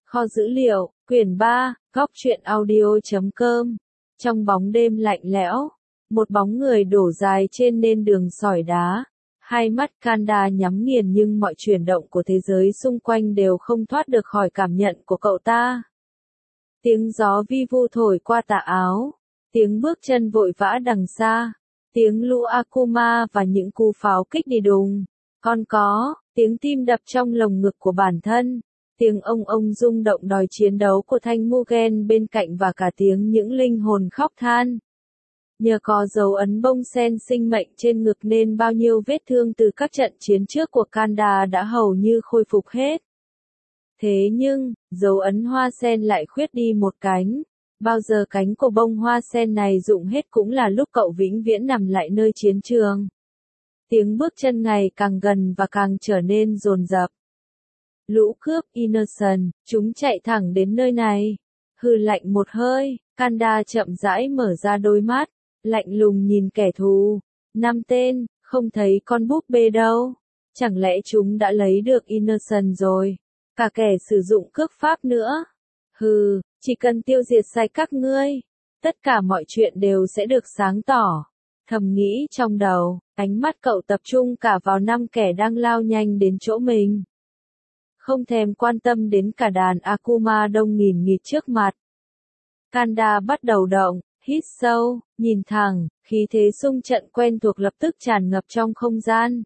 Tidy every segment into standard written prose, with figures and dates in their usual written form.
Kho dữ liệu, quyển 3, góc truyện audio.com. Trong bóng đêm lạnh lẽo, một bóng người đổ dài trên nền đường sỏi đá. Hai mắt Kanda nhắm nghiền nhưng mọi chuyển động của thế giới xung quanh đều không thoát được khỏi cảm nhận của cậu ta. Tiếng gió vi vu thổi qua tà áo, tiếng bước chân vội vã đằng xa, tiếng lũ Akuma và những cú pháo kích đi đùng. Còn có, tiếng tim đập trong lồng ngực của bản thân, tiếng ông rung động đòi chiến đấu của Thanh Mugen bên cạnh và cả tiếng những linh hồn khóc than. Nhờ có dấu ấn bông sen sinh mệnh trên ngực nên bao nhiêu vết thương từ các trận chiến trước của Kanda đã hầu như khôi phục hết. Thế nhưng, dấu ấn hoa sen lại khuyết đi một cánh. Bao giờ cánh của bông hoa sen này rụng hết cũng là lúc cậu vĩnh viễn nằm lại nơi chiến trường. Tiếng bước chân ngày càng gần và càng trở nên dồn dập. Lũ cướp Innocent, chúng chạy thẳng đến nơi này. Hừ lạnh một hơi, Kanda chậm rãi mở ra đôi mắt, lạnh lùng nhìn kẻ thù. 5 tên, không thấy con búp bê đâu. Chẳng lẽ chúng đã lấy được Innocent rồi? Cả kẻ sử dụng cước pháp nữa. Hừ, chỉ cần tiêu diệt sạch các ngươi, tất cả mọi chuyện đều sẽ được sáng tỏ. Thầm nghĩ trong đầu, ánh mắt cậu tập trung cả vào 5 kẻ đang lao nhanh đến chỗ mình. Không thèm quan tâm đến cả đàn Akuma đông nghìn nghịt trước mặt. Kanda bắt đầu động, hít sâu, nhìn thẳng, khí thế xung trận quen thuộc lập tức tràn ngập trong không gian.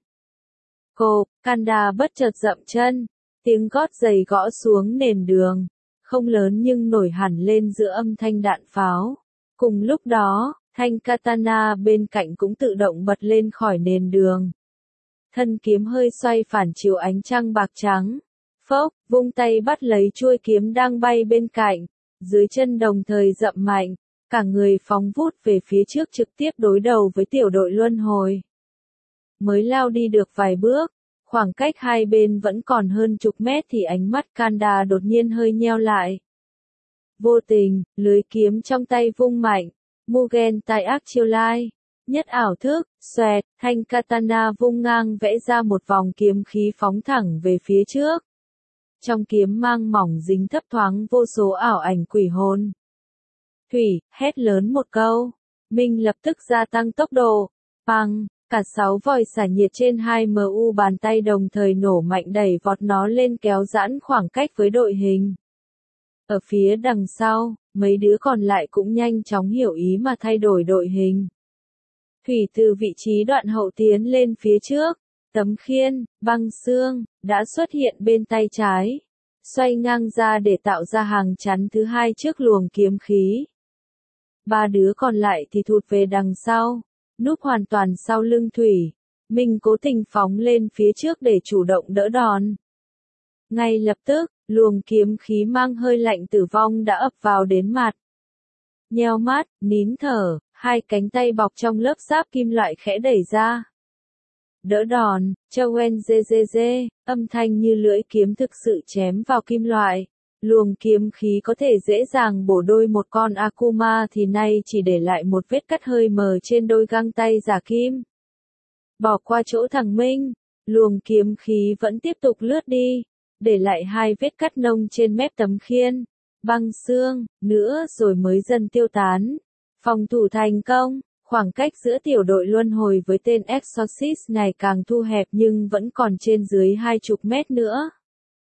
Kanda bất chợt dậm chân, tiếng gót giày gõ xuống nền đường, không lớn nhưng nổi hẳn lên giữa âm thanh đạn pháo. Cùng lúc đó, thanh katana bên cạnh cũng tự động bật lên khỏi nền đường. Thân kiếm hơi xoay phản chiếu ánh trăng bạc trắng. Phốc, vung tay bắt lấy chuôi kiếm đang bay bên cạnh, dưới chân đồng thời dậm mạnh, cả người phóng vút về phía trước trực tiếp đối đầu với tiểu đội luân hồi. Mới lao đi được vài bước, khoảng cách hai bên vẫn còn hơn chục mét thì ánh mắt Kanda đột nhiên hơi nheo lại. Vô tình, lưới kiếm trong tay vung mạnh, Mugen tai ác chiêu lai. Nhất ảo thức, xoẹt, thanh katana vung ngang vẽ ra một vòng kiếm khí phóng thẳng về phía trước. Trong kiếm mang mỏng dính thấp thoáng vô số ảo ảnh quỷ hồn. Thủy, hét lớn một câu. Minh lập tức gia tăng tốc độ. Păng, cả 6 vòi xả nhiệt trên 2MU bàn tay đồng thời nổ mạnh đẩy vọt nó lên kéo giãn khoảng cách với đội hình. Ở phía đằng sau, mấy đứa còn lại cũng nhanh chóng hiểu ý mà thay đổi đội hình. Thủy từ vị trí đoạn hậu tiến lên phía trước. Tấm khiên, băng xương, đã xuất hiện bên tay trái. Xoay ngang ra để tạo ra hàng chắn thứ hai trước luồng kiếm khí. 3 đứa còn lại thì thụt về đằng sau, núp hoàn toàn sau lưng Thủy. Mình cố tình phóng lên phía trước để chủ động đỡ đòn. Ngay lập tức, luồng kiếm khí mang hơi lạnh tử vong đã ập vào đến mặt. Nheo mắt, nín thở, hai cánh tay bọc trong lớp giáp kim loại khẽ đẩy ra. Đỡ đòn, Chowen GGG, âm thanh như lưỡi kiếm thực sự chém vào kim loại. Luồng kiếm khí có thể dễ dàng bổ đôi một con Akuma thì nay chỉ để lại một vết cắt hơi mờ trên đôi găng tay giả kim. Bỏ qua chỗ thằng Minh, luồng kiếm khí vẫn tiếp tục lướt đi, để lại 2 vết cắt nông trên mép tấm khiên, băng xương, nữa rồi mới dần tiêu tán. Phòng thủ thành công. Khoảng cách giữa tiểu đội luân hồi với tên Exorcist ngày càng thu hẹp nhưng vẫn còn trên dưới 20 mét nữa.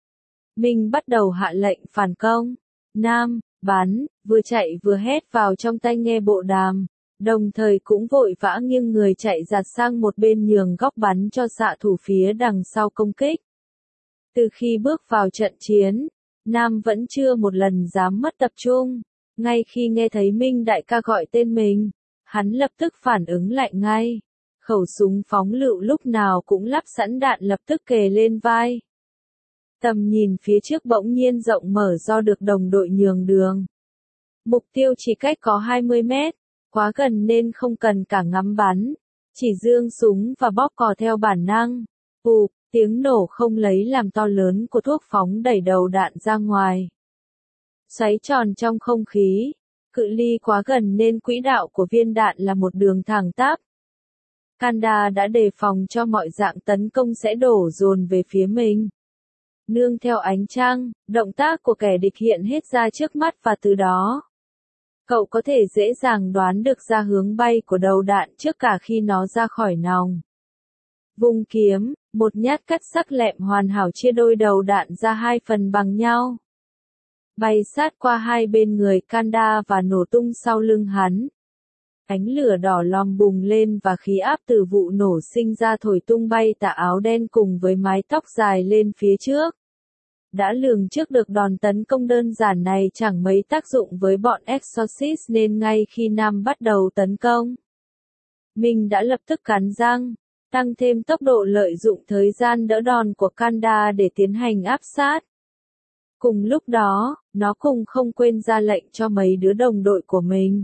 Minh bắt đầu hạ lệnh phản công. Nam, bắn, vừa chạy vừa hét vào trong tai nghe bộ đàm, đồng thời cũng vội vã nghiêng người chạy giạt sang một bên nhường góc bắn cho xạ thủ phía đằng sau công kích. Từ khi bước vào trận chiến, Nam vẫn chưa một lần dám mất tập trung. Ngay khi nghe thấy Minh đại ca gọi tên mình, hắn lập tức phản ứng lại ngay. Khẩu súng phóng lựu lúc nào cũng lắp sẵn đạn lập tức kề lên vai. Tầm nhìn phía trước bỗng nhiên rộng mở do được đồng đội nhường đường. Mục tiêu chỉ cách có 20 mét, quá gần nên không cần cả ngắm bắn. Chỉ giương súng và bóp cò theo bản năng. Tiếng nổ không lấy làm to lớn của thuốc phóng đẩy đầu đạn ra ngoài. Xoáy tròn trong không khí. Cự ly quá gần nên quỹ đạo của viên đạn là một đường thẳng tắp. Kanda đã đề phòng cho mọi dạng tấn công sẽ đổ dồn về phía mình. Nương theo ánh trăng, động tác của kẻ địch hiện hết ra trước mắt và từ đó, cậu có thể dễ dàng đoán được ra hướng bay của đầu đạn trước cả khi nó ra khỏi nòng. Vung kiếm, một nhát cắt sắc lẹm hoàn hảo chia đôi đầu đạn ra hai phần bằng nhau. Bay sát qua hai bên người Kanda và nổ tung sau lưng hắn. Ánh lửa đỏ lòm bùng lên và khí áp từ vụ nổ sinh ra thổi tung bay tà áo đen cùng với mái tóc dài lên phía trước. Đã lường trước được đòn tấn công đơn giản này chẳng mấy tác dụng với bọn Exorcist nên ngay khi Nam bắt đầu tấn công, Minh đã lập tức cắn răng, tăng thêm tốc độ lợi dụng thời gian đỡ đòn của Kanda để tiến hành áp sát. Cùng lúc đó, nó cũng không quên ra lệnh cho mấy đứa đồng đội của mình.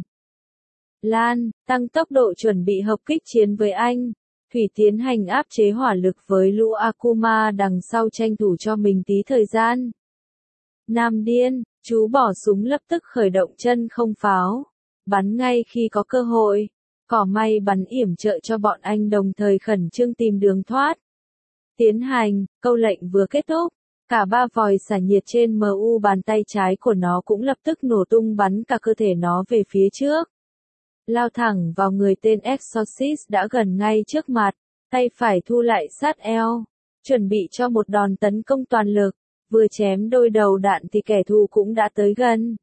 Lan, tăng tốc độ chuẩn bị hợp kích chiến với anh. Thủy tiến hành áp chế hỏa lực với lũ Akuma đằng sau tranh thủ cho mình tí thời gian. Nam điên, chú bỏ súng lập tức khởi động chân không pháo. Bắn ngay khi có cơ hội. Cỏ may bắn yểm trợ cho bọn anh đồng thời khẩn trương tìm đường thoát. Tiến hành, câu lệnh vừa kết thúc. Cả ba vòi xả nhiệt trên mu bàn tay trái của nó cũng lập tức nổ tung bắn cả cơ thể nó về phía trước. Lao thẳng vào người tên Exorcist đã gần ngay trước mặt, tay phải thu lại sát eo, chuẩn bị cho một đòn tấn công toàn lực, vừa chém đôi đầu đạn thì kẻ thù cũng đã tới gần.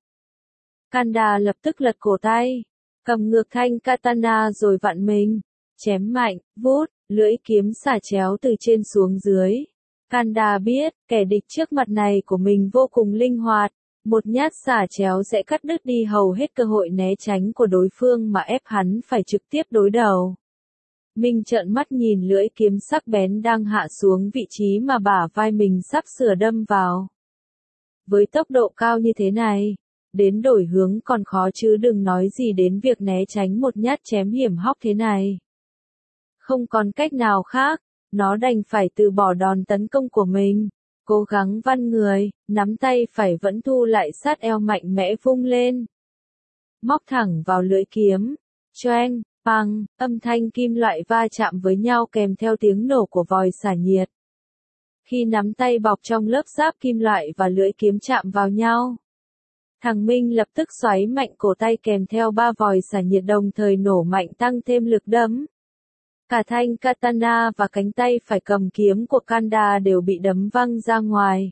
Kanda lập tức lật cổ tay, cầm ngược thanh katana rồi vặn mình, chém mạnh, vút, lưỡi kiếm xả chéo từ trên xuống dưới. Kanda biết, kẻ địch trước mặt này của mình vô cùng linh hoạt, một nhát xả chéo sẽ cắt đứt đi hầu hết cơ hội né tránh của đối phương mà ép hắn phải trực tiếp đối đầu. Minh trợn mắt nhìn lưỡi kiếm sắc bén đang hạ xuống vị trí mà bả vai mình sắp sửa đâm vào. Với tốc độ cao như thế này, đến đổi hướng còn khó chứ đừng nói gì đến việc né tránh một nhát chém hiểm hóc thế này. Không còn cách nào khác, nó đành phải từ bỏ đòn tấn công của mình. Cố gắng văn người, nắm tay phải vẫn thu lại sát eo mạnh mẽ vung lên. Móc thẳng vào lưỡi kiếm. Choeng, pang, âm thanh kim loại va chạm với nhau kèm theo tiếng nổ của vòi xả nhiệt. Khi nắm tay bọc trong lớp giáp kim loại và lưỡi kiếm chạm vào nhau, thằng Minh lập tức xoáy mạnh cổ tay kèm theo ba vòi xả nhiệt đồng thời nổ mạnh tăng thêm lực đấm. Cả thanh katana và cánh tay phải cầm kiếm của Kanda đều bị đấm văng ra ngoài.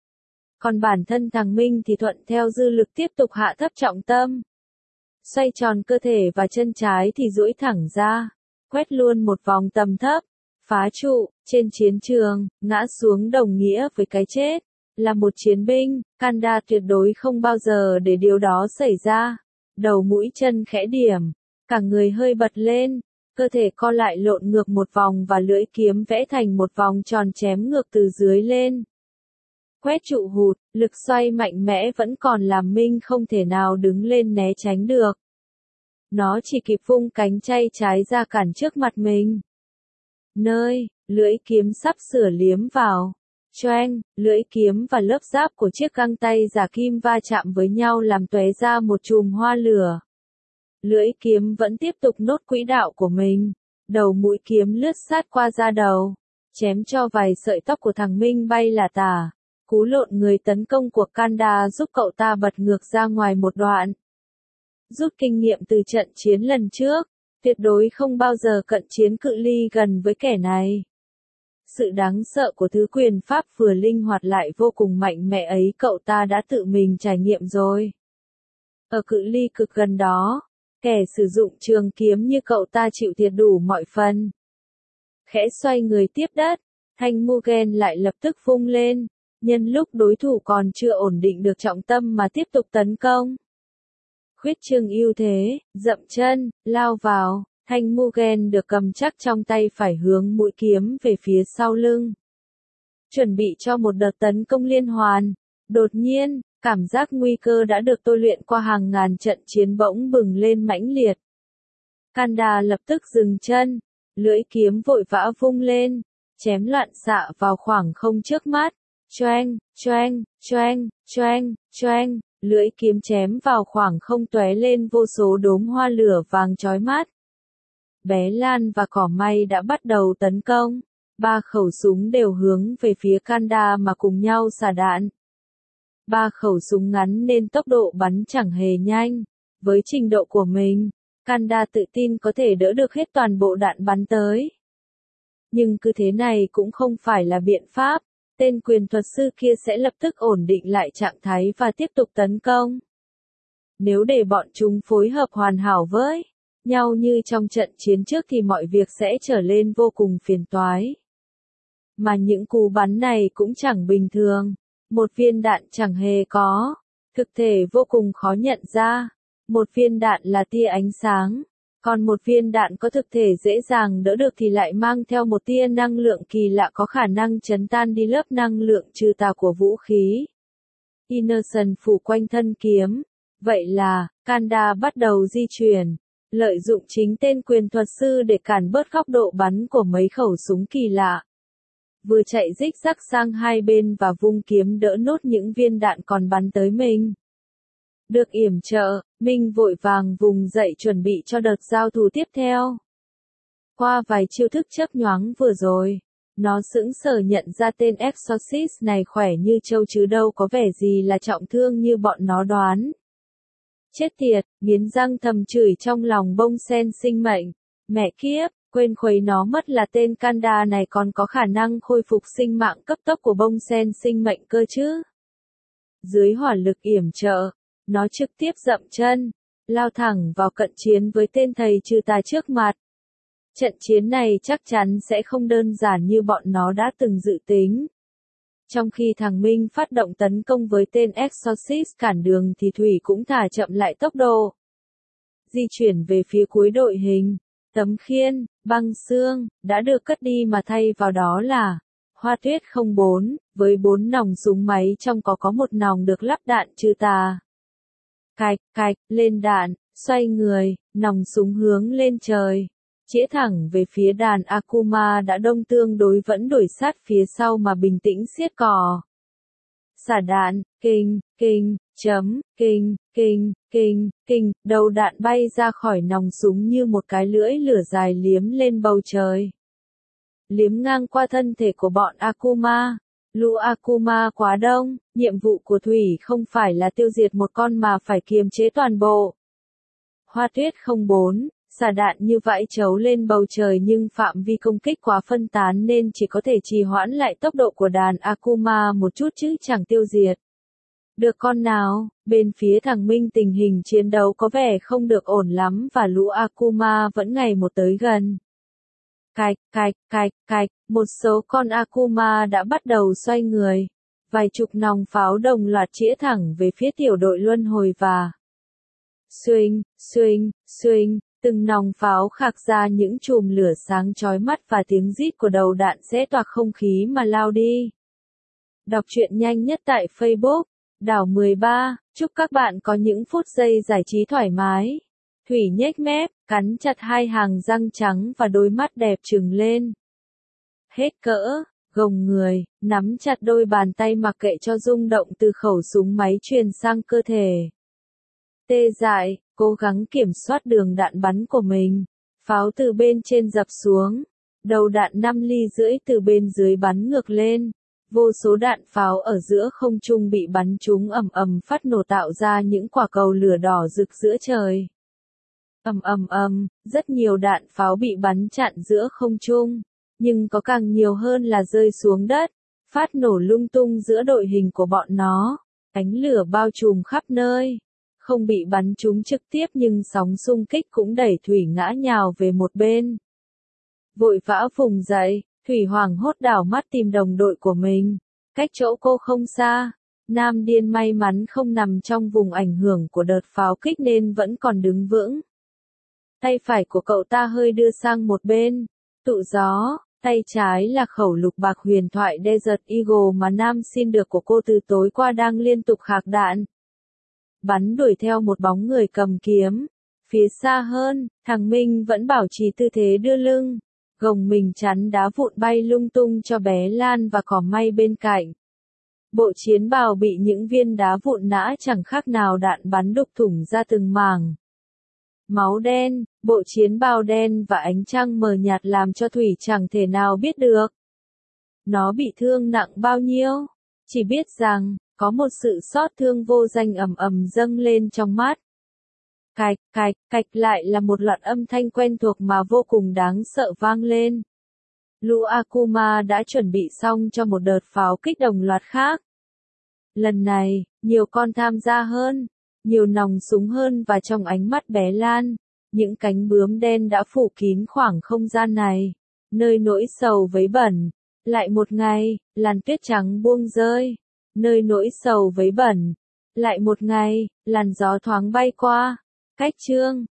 Còn bản thân thằng Minh thì thuận theo dư lực tiếp tục hạ thấp trọng tâm. Xoay tròn cơ thể và chân trái thì duỗi thẳng ra, quét luôn một vòng tầm thấp, phá trụ, trên chiến trường, ngã xuống đồng nghĩa với cái chết. Là một chiến binh, Kanda tuyệt đối không bao giờ để điều đó xảy ra. Đầu mũi chân khẽ điểm, cả người hơi bật lên. Cơ thể co lại lộn ngược một vòng và lưỡi kiếm vẽ thành một vòng tròn chém ngược từ dưới lên. Quét trụ hụt, lực xoay mạnh mẽ vẫn còn làm Minh không thể nào đứng lên né tránh được. Nó chỉ kịp vung cánh tay trái ra cản trước mặt mình. Nơi, lưỡi kiếm sắp sửa liếm vào. Choeng, lưỡi kiếm và lớp giáp của chiếc găng tay giả kim va chạm với nhau làm tóe ra một chùm hoa lửa. Lưỡi kiếm vẫn tiếp tục nốt quỹ đạo của mình, đầu mũi kiếm lướt sát qua da đầu, chém cho vài sợi tóc của thằng Minh bay là tả. Cú lộn người tấn công của Kanda giúp cậu ta bật ngược ra ngoài một đoạn. Rút kinh nghiệm từ trận chiến lần trước, tuyệt đối không bao giờ cận chiến cự ly gần với kẻ này. Sự đáng sợ của thứ quyền pháp vừa linh hoạt lại vô cùng mạnh mẽ ấy cậu ta đã tự mình trải nghiệm rồi. Ở cự ly cực gần đó, kẻ sử dụng trường kiếm như cậu ta chịu thiệt đủ mọi phần. Khẽ xoay người tiếp đất, thanh Mugen lại lập tức vung lên, nhân lúc đối thủ còn chưa ổn định được trọng tâm mà tiếp tục tấn công. Khuyết trương ưu thế, dậm chân, lao vào, thanh Mugen được cầm chắc trong tay phải hướng mũi kiếm về phía sau lưng. Chuẩn bị cho một đợt tấn công liên hoàn. Đột nhiên, cảm giác nguy cơ đã được tôi luyện qua hàng ngàn trận chiến bỗng bừng lên mãnh liệt. Kanda lập tức dừng chân, lưỡi kiếm vội vã vung lên, chém loạn xạ vào khoảng không trước mắt. Choeng, choeng, choeng, choeng, choeng, lưỡi kiếm chém vào khoảng không tóe lên vô số đốm hoa lửa vàng chói mắt. Bé Lan và cỏ may đã bắt đầu tấn công. Ba khẩu súng đều hướng về phía Kanda mà cùng nhau xả đạn. Ba khẩu súng ngắn nên tốc độ bắn chẳng hề nhanh. Với trình độ của mình, Kanda tự tin có thể đỡ được hết toàn bộ đạn bắn tới. Nhưng cứ thế này cũng không phải là biện pháp, tên quyền thuật sư kia sẽ lập tức ổn định lại trạng thái và tiếp tục tấn công. Nếu để bọn chúng phối hợp hoàn hảo với nhau như trong trận chiến trước thì mọi việc sẽ trở lên vô cùng phiền toái. Mà những cú bắn này cũng chẳng bình thường. Một viên đạn chẳng hề có thực thể vô cùng khó nhận ra. Một viên đạn là tia ánh sáng, còn một viên đạn có thực thể dễ dàng đỡ được thì lại mang theo một tia năng lượng kỳ lạ có khả năng chấn tan đi lớp năng lượng trừ tà của vũ khí. Innocent phủ quanh thân kiếm. Vậy là, Kanda bắt đầu di chuyển, lợi dụng chính tên quyền thuật sư để cản bớt góc độ bắn của mấy khẩu súng kỳ lạ. Vừa chạy rích rắc sang hai bên và vung kiếm đỡ nốt những viên đạn còn bắn tới mình. Được yểm trợ, Minh vội vàng vùng dậy chuẩn bị cho đợt giao thủ tiếp theo. Qua vài chiêu thức chớp nhoáng vừa rồi, nó sững sờ nhận ra tên Exorcist này khỏe như trâu chứ đâu có vẻ gì là trọng thương như bọn nó đoán. Chết tiệt, nghiến răng thầm chửi trong lòng bông sen sinh mệnh. Mẹ kiếp, quên khuấy nó mất là tên Kanda này còn có khả năng khôi phục sinh mạng cấp tốc của bông sen sinh mệnh cơ chứ. Dưới hỏa lực yểm trợ, nó trực tiếp dậm chân, lao thẳng vào cận chiến với tên thầy trừ tà trước mặt. Trận chiến này chắc chắn sẽ không đơn giản như bọn nó đã từng dự tính. Trong khi thằng Minh phát động tấn công với tên Exorcist cản đường thì Thủy cũng thả chậm lại tốc độ. Di chuyển về phía cuối đội hình, tấm khiên, băng xương, đã được cất đi mà thay vào đó là Hoa Tuyết 04, với 4 nòng súng máy trong có một nòng được lắp đạn trừ tà. Cạch, cạch, lên đạn, xoay người, nòng súng hướng lên trời. Chĩa thẳng về phía đàn Akuma đã đông tương đối vẫn đuổi sát phía sau mà bình tĩnh siết cò. Xả đạn, kinh, kinh, chấm, kinh, kinh, kinh, kinh, đầu đạn bay ra khỏi nòng súng như một cái lưỡi lửa dài liếm lên bầu trời. Liếm ngang qua thân thể của bọn Akuma. Lũ Akuma quá đông, nhiệm vụ của Thủy không phải là tiêu diệt một con mà phải kiềm chế toàn bộ. Hoa Tuyết 04, xả đạn như vãi chấu lên bầu trời nhưng phạm vi công kích quá phân tán nên chỉ có thể trì hoãn lại tốc độ của đàn Akuma một chút chứ chẳng tiêu diệt được con nào. Bên phía thằng Minh tình hình chiến đấu có vẻ không được ổn lắm và lũ Akuma vẫn ngày một tới gần. Cạch, cạch, cạch, cạch, một số con Akuma đã bắt đầu xoay người. Vài chục nòng pháo đồng loạt chĩa thẳng về phía tiểu đội luân hồi và xuỳnh, xuỳnh, xuỳnh, từng nòng pháo khạc ra những chùm lửa sáng chói mắt và tiếng rít của đầu đạn xé toạc không khí mà lao đi. Đọc truyện nhanh nhất tại Facebook, Đảo 13, chúc các bạn có những phút giây giải trí thoải mái. Thủy nhếch mép, cắn chặt hai hàng răng trắng và đôi mắt đẹp trừng lên. Hết cỡ, gồng người, nắm chặt đôi bàn tay mặc kệ cho rung động từ khẩu súng máy truyền sang cơ thể. Tê dại, cố gắng kiểm soát đường đạn bắn của mình. Pháo từ bên trên dập xuống. Đầu đạn 5,5 ly từ bên dưới bắn ngược lên. Vô số đạn pháo ở giữa không trung bị bắn trúng ầm ầm phát nổ tạo ra những quả cầu lửa đỏ rực giữa trời. Ầm ầm ầm, rất nhiều đạn pháo bị bắn chặn giữa không trung, nhưng có càng nhiều hơn là rơi xuống đất, phát nổ lung tung giữa đội hình của bọn nó. Ánh lửa bao trùm khắp nơi, không bị bắn trúng trực tiếp nhưng sóng xung kích cũng đẩy Thủy ngã nhào về một bên. Vội vã vùng dậy, Thủy hoảng hốt đảo mắt tìm đồng đội của mình, cách chỗ cô không xa. Nam Điên may mắn không nằm trong vùng ảnh hưởng của đợt pháo kích nên vẫn còn đứng vững. Tay phải của cậu ta hơi đưa sang một bên, tụ gió, tay trái là khẩu lục bạc huyền thoại Desert Eagle mà Nam xin được của cô từ tối qua đang liên tục khạc đạn. Bắn đuổi theo một bóng người cầm kiếm. Phía xa hơn, thằng Minh vẫn bảo trì tư thế đưa lưng, gồng mình chắn đá vụn bay lung tung cho bé Lan và cỏ may bên cạnh. Bộ chiến bào bị những viên đá vụn nã chẳng khác nào đạn bắn đục thủng ra từng mảng. Máu đen, bộ chiến bào đen và ánh trăng mờ nhạt làm cho Thủy chẳng thể nào biết được nó bị thương nặng bao nhiêu. Chỉ biết rằng, có một sự xót thương vô danh ầm ầm dâng lên trong mắt. Cạch, cạch, cạch lại là một loạt âm thanh quen thuộc mà vô cùng đáng sợ vang lên. Lũ Akuma đã chuẩn bị xong cho một đợt pháo kích đồng loạt khác. Lần này, nhiều con tham gia hơn, nhiều nòng súng hơn và trong ánh mắt bé Lan, những cánh bướm đen đã phủ kín khoảng không gian này, nơi nỗi sầu vấy bẩn. Lại một ngày, làn tuyết trắng buông rơi, nơi nỗi sầu vấy bẩn. Lại một ngày, làn gió thoáng bay qua. Cách chương